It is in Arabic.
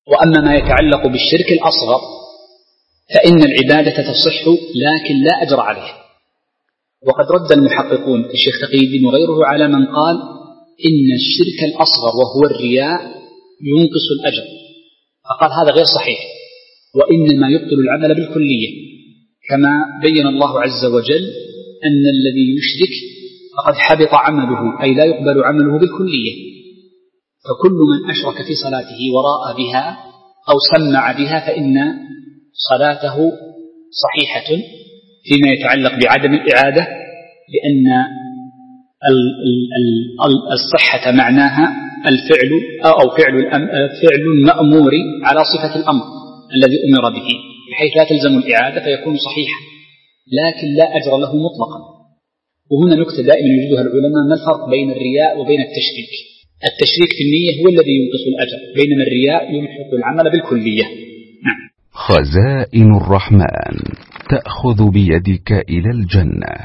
وأما ما يتعلق بالشرك الأصغر فإن العبادة تصح لكن لا أجر عليه. وقد رد المحققون الشيخ تقي الدين وغيره على من قال إن الشرك الأصغر وهو الرياء ينقص الأجر، فقال هذا غير صحيح، وإنما يبطل العمل بالكلية، كما بين الله عز وجل أن الذي يشرك فقد حبط عمله، أي لا يقبل عمله بالكلية. فكل من أشرك في صلاته وراء بها أو سمع بها فإن صلاته صحيحة فيما يتعلق بعدم الإعادة، لأن الصحة معناها الفعل أو فعل المأمور على صفة الأمر الذي أمر به، بحيث لا تلزم الإعادة فيكون صحيحا، لكن لا أجر له مطلقا. وهنا نكتة دائما يوجدها العلماء: ما الفرق بين الرياء وبين التشريك؟ التشريك في النية هو الذي ينقص الأجر، بينما الرياء يمحق العمل بالكلية. نعم. خزائن الرحمن تأخذ بيدك إلى الجنة.